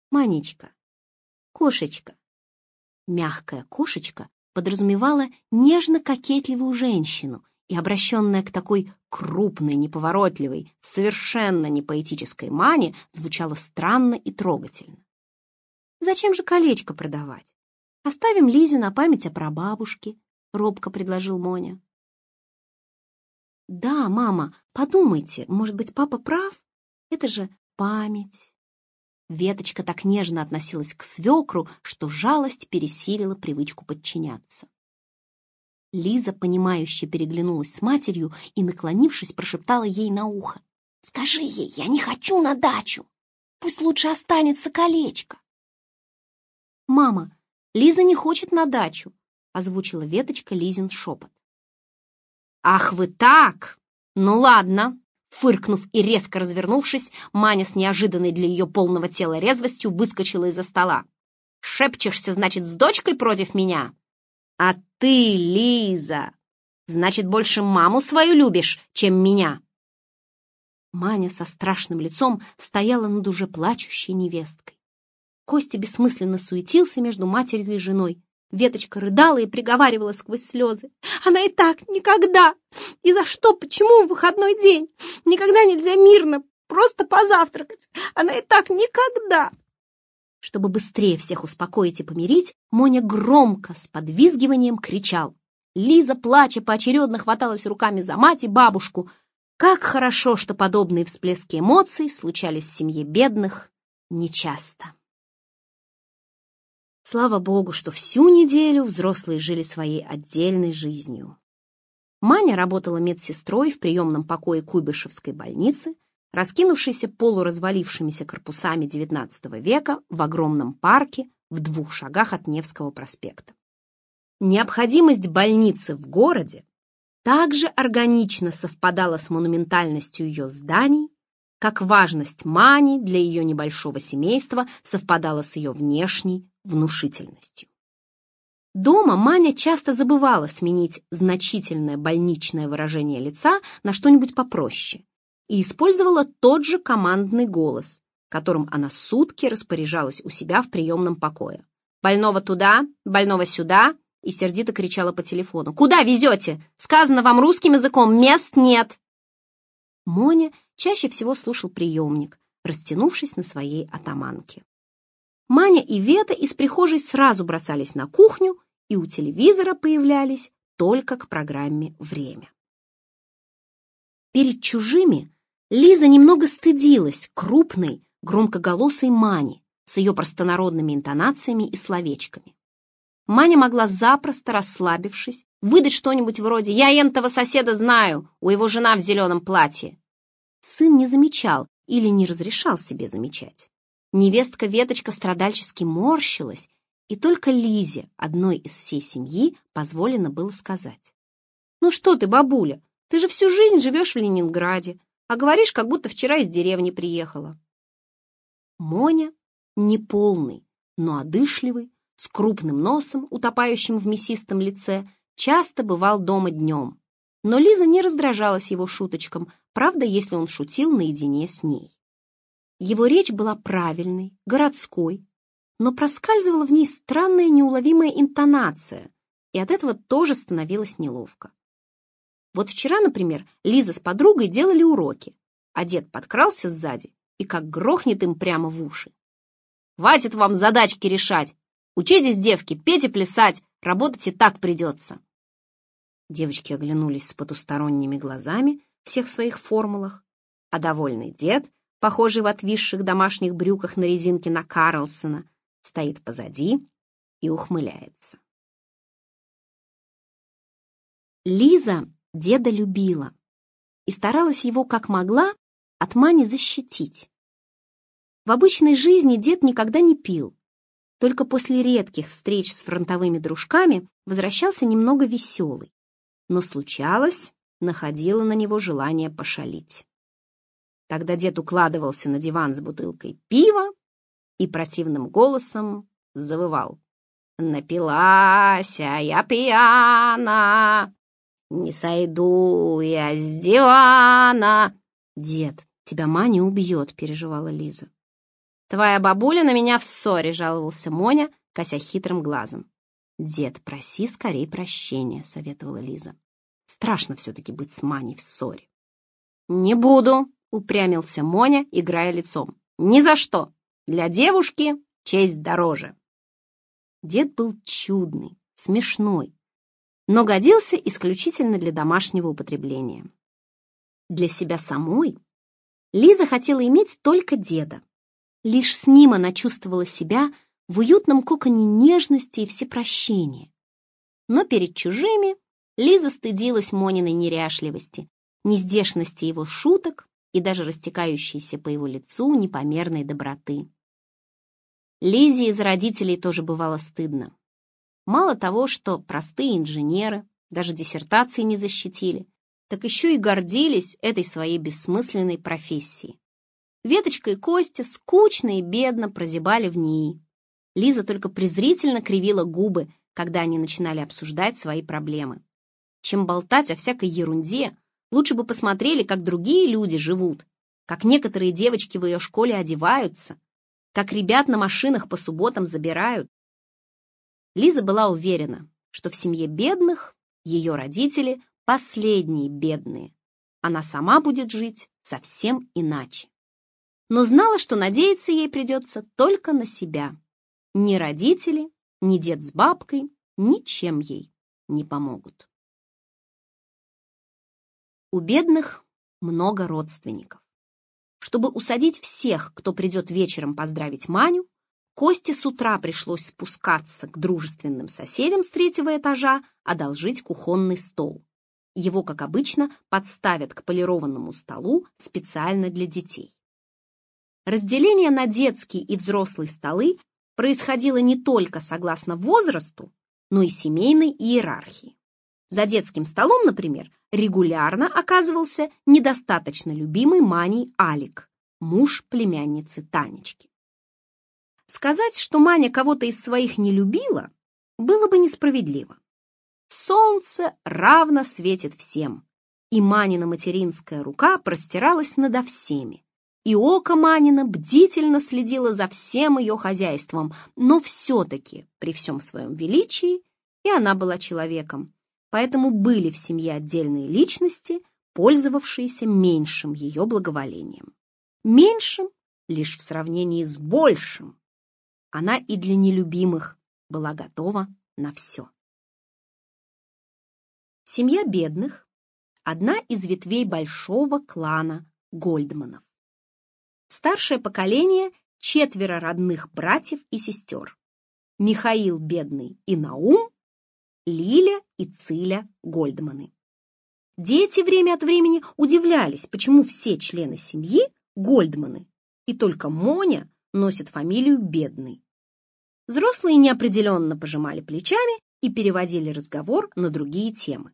Манечка, кошечка. Мягкая кошечка подразумевала нежно-кокетливую женщину, и обращенная к такой крупной, неповоротливой, совершенно не поэтической Мане звучала странно и трогательно. «Зачем же колечко продавать? Оставим Лизе на память о прабабушке», — робко предложил Моня. «Да, мама, подумайте, может быть, папа прав? Это же память». Веточка так нежно относилась к свекру, что жалость пересилила привычку подчиняться. Лиза, понимающе переглянулась с матерью и, наклонившись, прошептала ей на ухо: «Скажи ей, я не хочу на дачу. Пусть лучше останется колечко». «Мама, Лиза не хочет на дачу», — озвучила Веточка Лизин шепот. «Ах вы так! Ну ладно!» Фыркнув и резко развернувшись, Маня с неожиданной для ее полного тела резвостью выскочила из-за стола. «Шепчешься, значит, с дочкой против меня? А ты, Лиза, значит, больше маму свою любишь, чем меня!» Маня со страшным лицом стояла над уже плачущей невесткой. Костя бессмысленно суетился между матерью и женой. Веточка рыдала и приговаривала сквозь слезы: «Она и так никогда! И за что? Почему в выходной день? Никогда нельзя мирно просто позавтракать! Она и так никогда!» Чтобы быстрее всех успокоить и помирить, Моня громко с подвизгиванием кричал. Лиза, плача, поочередно хваталась руками за мать и бабушку. Как хорошо, что подобные всплески эмоций случались в семье бедных нечасто. Слава Богу, что всю неделю взрослые жили своей отдельной жизнью. Маня работала медсестрой в приемном покое Куйбышевской больницы, раскинувшейся полуразвалившимися корпусами XIX века в огромном парке в 2 шагах от Невского проспекта. Необходимость больницы в городе также органично совпадала с монументальностью ее зданий, как важность Мани для ее небольшого семейства совпадала с ее внешней внушительностью. Дома Маня часто забывала сменить значительное больничное выражение лица на что-нибудь попроще и использовала тот же командный голос, которым она сутки распоряжалась у себя в приемном покое. «Больного туда, больного сюда», и сердито кричала по телефону: «Куда везете? Сказано вам русским языком, мест нет!» Моня чаще всего слушал приемник, растянувшись на своей атаманке. Маня и Вета из прихожей сразу бросались на кухню и у телевизора появлялись только к программе «Время». Перед чужими Лиза немного стыдилась крупной, громкоголосой Мани с ее простонародными интонациями и словечками. Маня могла запросто, расслабившись, выдать что-нибудь вроде «Я энтого соседа знаю, у его жена в зеленом платье». Сын не замечал или не разрешал себе замечать. Невестка Веточка страдальчески морщилась, и только Лизе, одной из всей семьи, позволено было сказать: «Ну что ты, бабуля, ты же всю жизнь живешь в Ленинграде, а говоришь, как будто вчера из деревни приехала». Моня, неполный, но одышливый, с крупным носом, утопающим в мясистом лице, часто бывал дома днем, но Лиза не раздражалась его шуточкам, правда, если он шутил наедине с ней. Его речь была правильной, городской, но проскальзывала в ней странная неуловимая интонация, и от этого тоже становилось неловко. Вот вчера, например, Лиза с подругой делали уроки, а дед подкрался сзади и как грохнет им прямо в уши: «Хватит вам задачки решать! Учитесь, девки, петь и плясать, работать и так придется!» Девочки оглянулись с потусторонними глазами всех в своих формулах, а довольный дед, похожий в отвисших домашних брюках на резинке на Карлсона, стоит позади и ухмыляется. Лиза деда любила и старалась его как могла от Мани защитить. В обычной жизни дед никогда не пил, только после редких встреч с фронтовыми дружками возвращался немного веселый, но случалось, находило на него желание пошалить. Тогда дед укладывался на диван с бутылкой пива и противным голосом завывал: «Напилась я пьяна, не сойду я с дивана». «Дед, тебя Маня убьет», — переживала Лиза. «Твоя бабуля на меня в ссоре», — жаловался Моня, кося хитрым глазом. «Дед, проси скорей прощения», — советовала Лиза. «Страшно все-таки быть с Маней в ссоре». «Не буду», — упрямился Моня, играя лицом. «Ни за что! Для девушки честь дороже». Дед был чудный, смешной, но годился исключительно для домашнего употребления. Для себя самой Лиза хотела иметь только деда. Лишь с ним она чувствовала себя в уютном коконе нежности и всепрощения. Но перед чужими Лиза стыдилась Мониной неряшливости, нездешности его шуток и даже растекающейся по его лицу непомерной доброты. Лизе из родителей тоже бывало стыдно. Мало того, что простые инженеры даже диссертации не защитили, так еще и гордились этой своей бессмысленной профессией. Веточка и Костя скучно и бедно прозябали в НИИ. Лиза только презрительно кривила губы, когда они начинали обсуждать свои проблемы. Чем болтать о всякой ерунде, лучше бы посмотрели, как другие люди живут, как некоторые девочки в ее школе одеваются, как ребят на машинах по субботам забирают. Лиза была уверена, что в семье бедных ее родители последние бедные. Она сама будет жить совсем иначе. Но знала, что надеяться ей придется только на себя. Ни родители, ни дед с бабкой ничем ей не помогут. У бедных много родственников. Чтобы усадить всех, кто придет вечером поздравить Маню, Косте с утра пришлось спускаться к дружественным соседям с 3-го этажа, одолжить кухонный стол. Его, как обычно, подставят к полированному столу специально для детей. Разделение на детский и взрослый столы происходило не только согласно возрасту, но и семейной иерархии. За детским столом, например, регулярно оказывался недостаточно любимый Маней Алик, муж племянницы Танечки. Сказать, что Маня кого-то из своих не любила, было бы несправедливо. Солнце равно светит всем, и Манина материнская рука простиралась надо всеми, и око Манина бдительно следило за всем ее хозяйством, но все-таки, при всем своем величии, и она была человеком, поэтому были в семье отдельные личности, пользовавшиеся меньшим ее благоволением. Меньшим лишь в сравнении с большим. Она и для нелюбимых была готова на все. Семья бедных – одна из ветвей большого клана Гольдманов. Старшее поколение – 4 родных братьев и сестер. Михаил Бедный и Наум, Лиля и Циля Гольдманы. Дети время от времени удивлялись, почему все члены семьи – Гольдманы, и только Моня носит фамилию Бедный. Взрослые неопределенно пожимали плечами и переводили разговор на другие темы.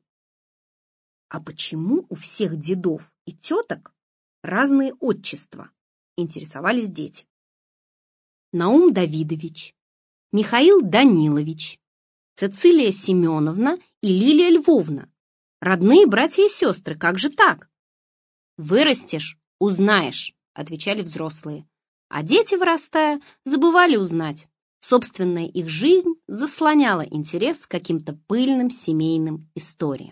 А почему у всех дедов и теток разные отчества? Интересовались дети. Наум Давидович, Михаил Данилович, Цицилия Семеновна и Лилия Львовна. Родные братья и сестры, как же так? Вырастешь – узнаешь, отвечали взрослые. А дети, вырастая, забывали узнать. Собственная их жизнь заслоняла интерес к каким-то пыльным семейным историям.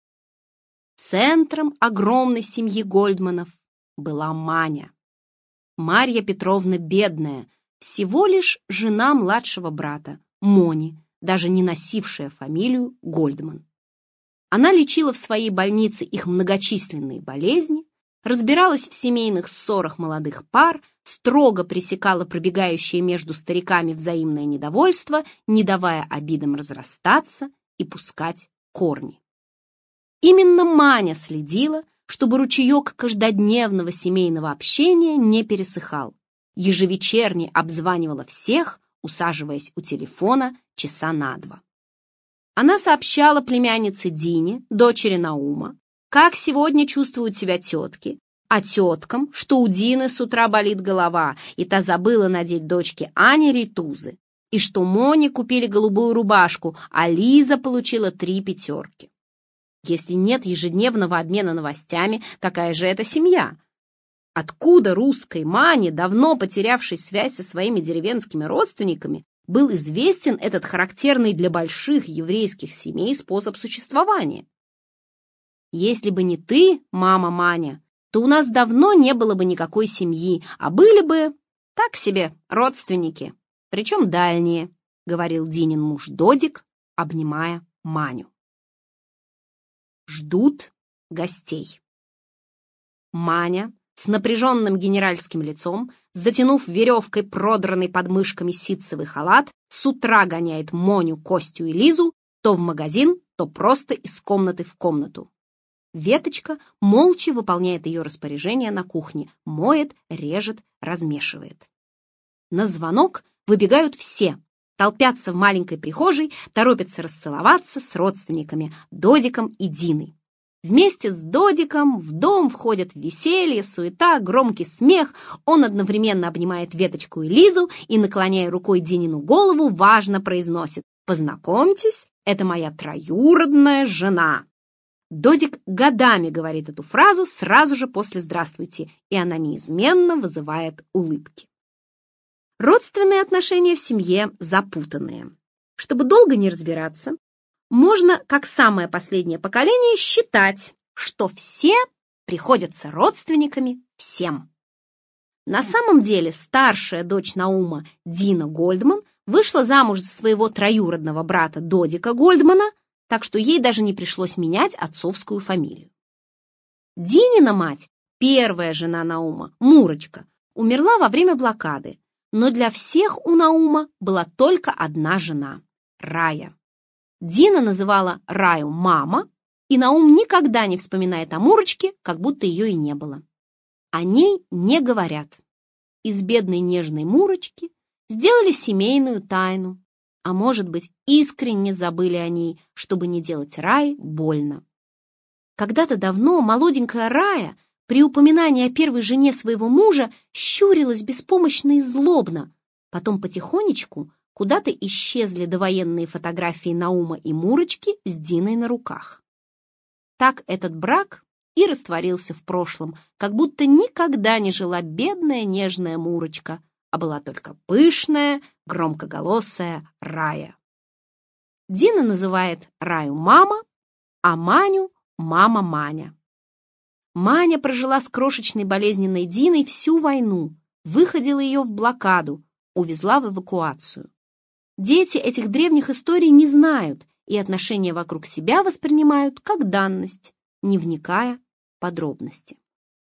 Центром огромной семьи Гольдманов была Маня. Марья Петровна Бедная, всего лишь жена младшего брата, Мони, даже не носившая фамилию Гольдман. Она лечила в своей больнице их многочисленные болезни, разбиралась в семейных ссорах молодых пар, строго пресекала пробегающее между стариками взаимное недовольство, не давая обидам разрастаться и пускать корни. Именно Маня следила, чтобы ручеек каждодневного семейного общения не пересыхал. Ежевечерне обзванивала всех, усаживаясь у телефона часа на 2. Она сообщала племяннице Дине, дочери Наума, как сегодня чувствуют себя тетки, а теткам, что у Дины с утра болит голова, и та забыла надеть дочке Ане рейтузы, и что Моне купили голубую рубашку, а Лиза получила 3 пятерки. Если нет ежедневного обмена новостями, какая же это семья? Откуда русской Мане, давно потерявшей связь со своими деревенскими родственниками, был известен этот характерный для больших еврейских семей способ существования? Если бы не ты, мама Маня, то у нас давно не было бы никакой семьи, а были бы, так себе, родственники, причем дальние, говорил Динин муж Додик, обнимая Маню. Ждут гостей. Маня с напряженным генеральским лицом, затянув веревкой продранный под мышками ситцевый халат, с утра гоняет Моню, Костю и Лизу то в магазин, то просто из комнаты в комнату. Веточка молча выполняет ее распоряжение на кухне, моет, режет, размешивает. На звонок выбегают все, толпятся в маленькой прихожей, торопятся расцеловаться с родственниками Додиком и Диной. Вместе с Додиком в дом входят веселье, суета, громкий смех. Он одновременно обнимает Веточку и Лизу и, наклоняя рукой Динину голову, важно произносит: «Познакомьтесь, это моя троюродная жена». Додик годами говорит эту фразу сразу же после «здравствуйте», и она неизменно вызывает улыбки. Родственные отношения в семье запутанные. Чтобы долго не разбираться, можно, как самое последнее поколение, считать, что все приходятся родственниками всем. На самом деле старшая дочь Наума, Дина Гольдман, вышла замуж за своего троюродного брата Додика Гольдмана, так что ей даже не пришлось менять отцовскую фамилию. Динина мать, первая жена Наума, Мурочка, умерла во время блокады, но для всех у Наума была только одна жена – Рая. Дина называла Раю «мама», и Наум никогда не вспоминает о Мурочке, как будто ее и не было. О ней не говорят. Из бедной нежной Мурочки сделали семейную тайну, а может быть, искренне забыли о ней, чтобы не делать Рае больно. Когда-то давно молоденькая Рая при упоминании о первой жене своего мужа щурилась беспомощно и злобно, потом потихонечку куда-то исчезли довоенные фотографии Наума и Мурочки с Диной на руках. Так этот брак и растворился в прошлом, как будто никогда не жила бедная нежная Мурочка, а была только пышная, громкоголосая Рая. Дина называет Раю «мама», а Маню «мама Маня». Маня прожила с крошечной болезненной Диной всю войну, выходила ее в блокаду, увезла в эвакуацию. Дети этих древних историй не знают и отношения вокруг себя воспринимают как данность, не вникая в подробности.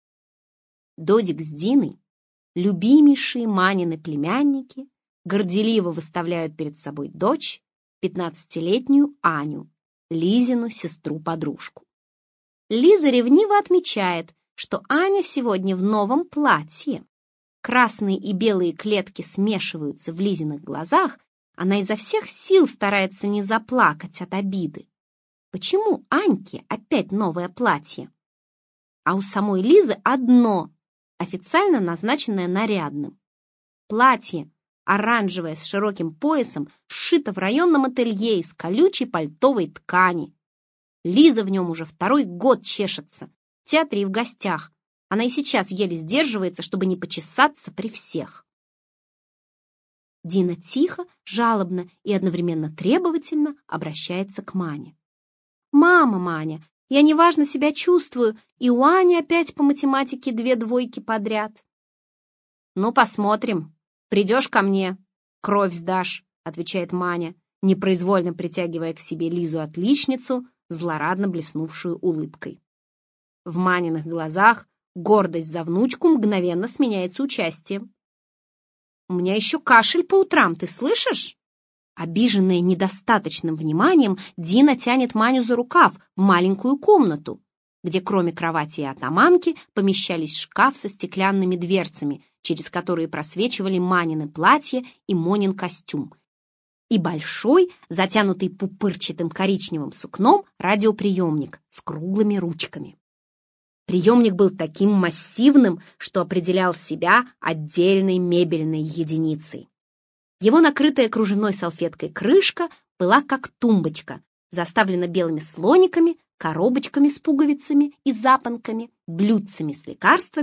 Додик с Диной, любимейшие Манины племянники, горделиво выставляют перед собой дочь, 15-летнюю Аню, Лизину сестру-подружку. Лиза ревниво отмечает, что Аня сегодня в новом платье. Красные и белые клетки смешиваются в Лизиных глазах, она изо всех сил старается не заплакать от обиды. Почему Аньке опять новое платье? А у самой Лизы одно, официально назначенное нарядным. Платье, оранжевое с широким поясом, сшито в районном ателье из колючей пальтовой ткани. Лиза в нем уже второй год чешется, в театре и в гостях. Она и сейчас еле сдерживается, чтобы не почесаться при всех. Дина тихо, жалобно и одновременно требовательно обращается к Мане. «Мама, Маня, я неважно себя чувствую, и у Ани опять по математике 2 двойки подряд». «Ну, посмотрим. Придешь ко мне, кровь сдашь», — отвечает Маня, непроизвольно притягивая к себе Лизу-отличницу, злорадно блеснувшую улыбкой. В Маниных глазах гордость за внучку мгновенно сменяется участием. «У меня еще кашель по утрам, ты слышишь?» Обиженная недостаточным вниманием, Дина тянет Маню за рукав в маленькую комнату, где кроме кровати и атаманки помещались шкаф со стеклянными дверцами, через которые просвечивали Манины платье и Монин костюм, и большой, затянутый пупырчатым коричневым сукном, радиоприемник с круглыми ручками. Приемник был таким массивным, что определял себя отдельной мебельной единицей. Его накрытая кружевной салфеткой крышка была как тумбочка, заставлена белыми слониками, коробочками с пуговицами и запонками, блюдцами с лекарствами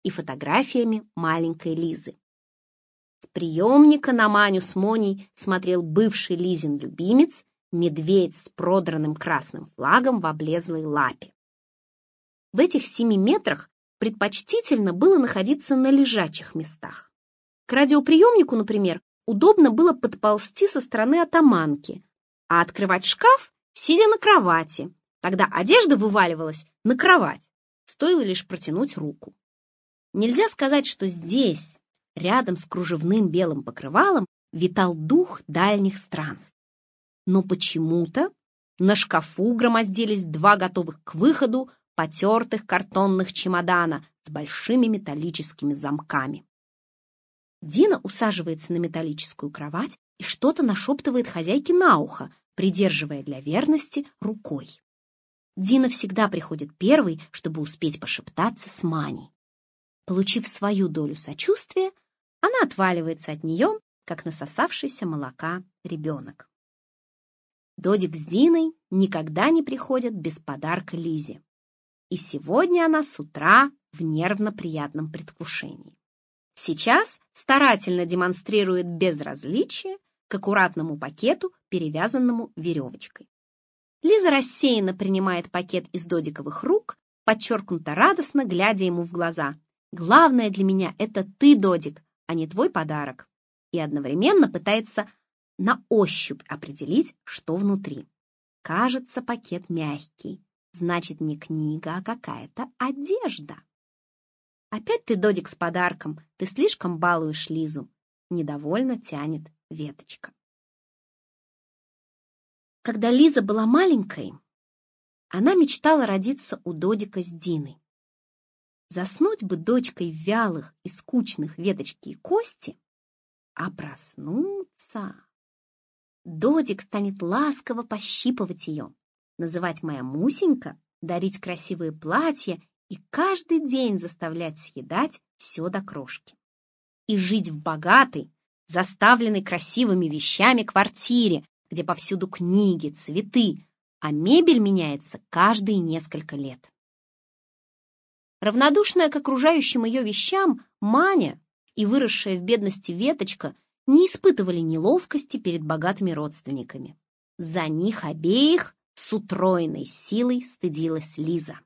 и фотографиями маленькой Лизы. С приемника на Маню с Моней смотрел бывший Лизин любимец, медведь с продранным красным флагом в облезлой лапе. В этих 7 метрах предпочтительно было находиться на лежачих местах. К радиоприемнику, например, удобно было подползти со стороны атаманки, а открывать шкаф, сидя на кровати. Тогда одежда вываливалась на кровать, стоило лишь протянуть руку. Нельзя сказать, что здесь, рядом с кружевным белым покрывалом, витал дух дальних странств. Но почему-то на шкафу громоздились 2 готовых к выходу потертых картонных чемодана с большими металлическими замками. Дина усаживается на металлическую кровать и что-то нашептывает хозяйке на ухо, придерживая для верности рукой. Дина всегда приходит первой, чтобы успеть пошептаться с Маней. Получив свою долю сочувствия, она отваливается от нее, как насосавшийся молока ребенок. Додик с Диной никогда не приходят без подарка Лизе. И сегодня она с утра в нервно-приятном предвкушении. Сейчас старательно демонстрирует безразличие к аккуратному пакету, перевязанному веревочкой. Лиза рассеянно принимает пакет из Додиковых рук, подчеркнуто радостно глядя ему в глаза. «Главное для меня — это ты, Додик, а не твой подарок». И одновременно пытается на ощупь определить, что внутри. Кажется, пакет мягкий. Значит, не книга, а какая-то одежда. «Опять ты, Додик, с подарком. Ты слишком балуешь Лизу», — недовольно тянет Веточка. Когда Лиза была маленькой, она мечтала родиться у Додика с Диной. Заснуть бы дочкой в вялых и скучных Веточки и Кости, а проснуться... Додик станет ласково пощипывать ее, называть «моя Мусенька», дарить красивые платья и каждый день заставлять съедать все до крошки. И жить в богатой, заставленной красивыми вещами квартире, где повсюду книги, цветы, а мебель меняется каждые несколько лет. Равнодушная к окружающим ее вещам, Маня и выросшая в бедности Веточка не испытывали неловкости перед богатыми родственниками. За них обеих с утроенной силой стыдилась Лиза.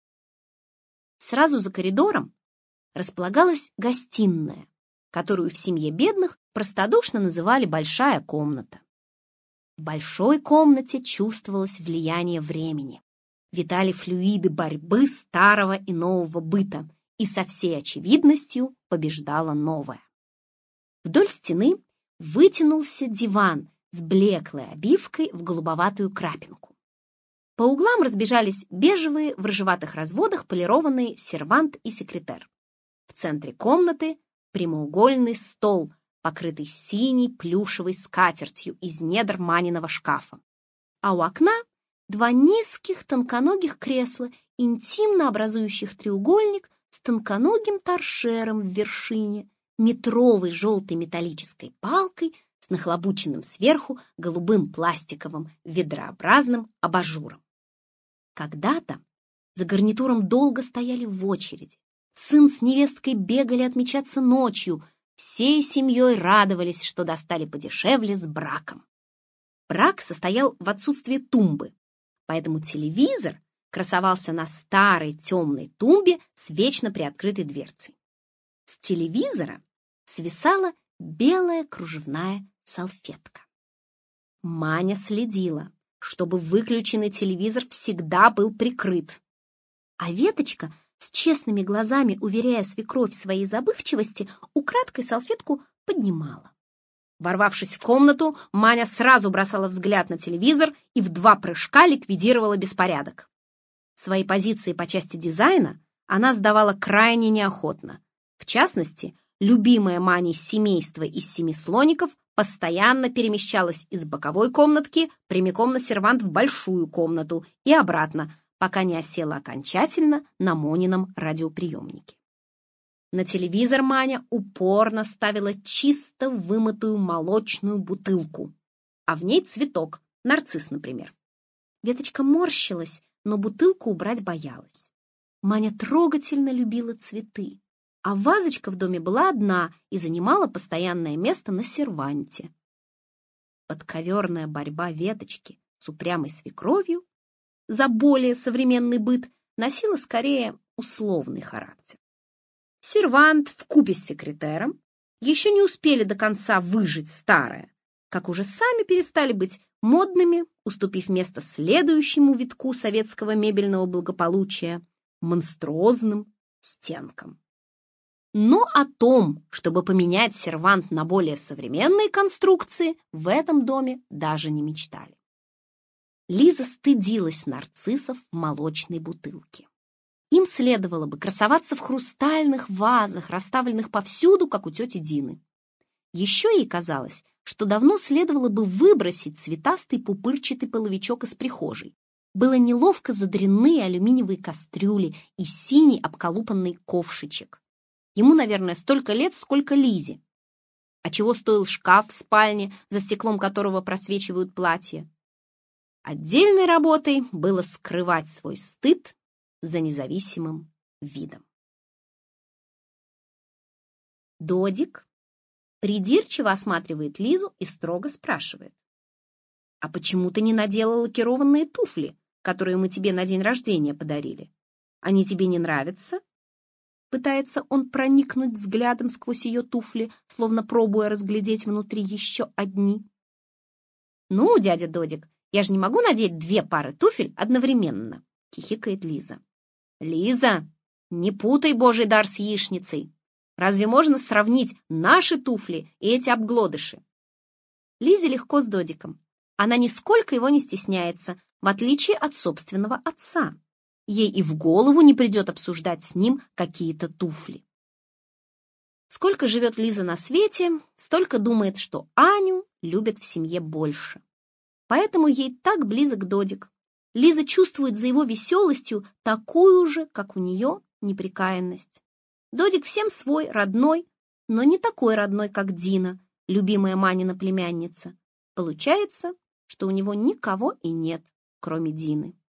Сразу за коридором располагалась гостиная, которую в семье бедных простодушно называли «большая комната». В большой комнате чувствовалось влияние времени. Витали флюиды борьбы старого и нового быта, и со всей очевидностью побеждало новое. Вдоль стены вытянулся диван с блеклой обивкой в голубоватую крапинку. По углам разбежались бежевые в рыжеватых разводах полированные сервант и секретер. В центре комнаты прямоугольный стол, покрытый синей плюшевой скатертью из недр Маниного шкафа. А у окна 2 низких тонконогих кресла, интимно образующих треугольник с тонконогим торшером в вершине, метровой желтой металлической палкой с нахлобученным сверху голубым пластиковым ведрообразным абажуром. Когда-то за гарнитуром долго стояли в очереди. Сын с невесткой бегали отмечаться ночью. Всей семьей радовались, что достали подешевле с браком. Брак состоял в отсутствии тумбы, поэтому телевизор красовался на старой темной тумбе с вечно приоткрытой дверцей. С телевизора свисала белая кружевная салфетка. Маня следила, чтобы выключенный телевизор всегда был прикрыт. А Веточка, с честными глазами уверяя свекровь в своей забывчивости, украдкой салфетку поднимала. Ворвавшись в комнату, Маня сразу бросала взгляд на телевизор и в 2 прыжка ликвидировала беспорядок. Свои позиции по части дизайна она сдавала крайне неохотно. В частности, любимое Маней семейство из 7 слоников постоянно перемещалось из боковой комнатки прямиком на сервант в большую комнату и обратно, пока не осела окончательно на Монином радиоприемнике. На телевизор Маня упорно ставила чисто вымытую молочную бутылку, а в ней цветок, нарцисс, например. Веточка морщилась, но бутылку убрать боялась. Маня трогательно любила цветы, а вазочка в доме была одна и занимала постоянное место на серванте. Подковерная борьба Веточки с упрямой свекровью за более современный быт носила скорее условный характер. Сервант вкупе с секретером еще не успели до конца выжить старое, как уже сами перестали быть модными, уступив место следующему витку советского мебельного благополучия – монструозным стенкам. Но о том, чтобы поменять сервант на более современные конструкции, в этом доме даже не мечтали. Лиза стыдилась нарциссов в молочной бутылке. Им следовало бы красоваться в хрустальных вазах, расставленных повсюду, как у тети Дины. Еще ей казалось, что давно следовало бы выбросить цветастый пупырчатый половичок из прихожей. Было неловко за дрянные алюминиевые кастрюли и синий обколупанный ковшичек. Ему, наверное, столько лет, сколько Лизе. А чего стоил шкаф в спальне, за стеклом которого просвечивают платья? Отдельной работой было скрывать свой стыд за независимым видом. Додик придирчиво осматривает Лизу и строго спрашивает: «А почему ты не надела лакированные туфли, которые мы тебе на день рождения подарили? Они тебе не нравятся?» Пытается он проникнуть взглядом сквозь ее туфли, словно пробуя разглядеть внутри еще одни. «Ну, дядя Додик, я же не могу надеть 2 пары туфель одновременно», — хихикает Лиза. «Лиза, не путай Божий дар с яичницей. Разве можно сравнить наши туфли и эти обглодыши?» Лизе легко с Додиком. Она нисколько его не стесняется, в отличие от собственного отца. Ей и в голову не придет обсуждать с ним какие-то туфли. Сколько живет Лиза на свете, столько думает, что Аню любят в семье больше. Поэтому ей так близок Додик. Лиза чувствует за его веселостью такую же, как у нее, непрекаянность. Додик всем свой, родной, но не такой родной, как Дина, любимая Манина племянница. Получается, что у него никого и нет, кроме Дины.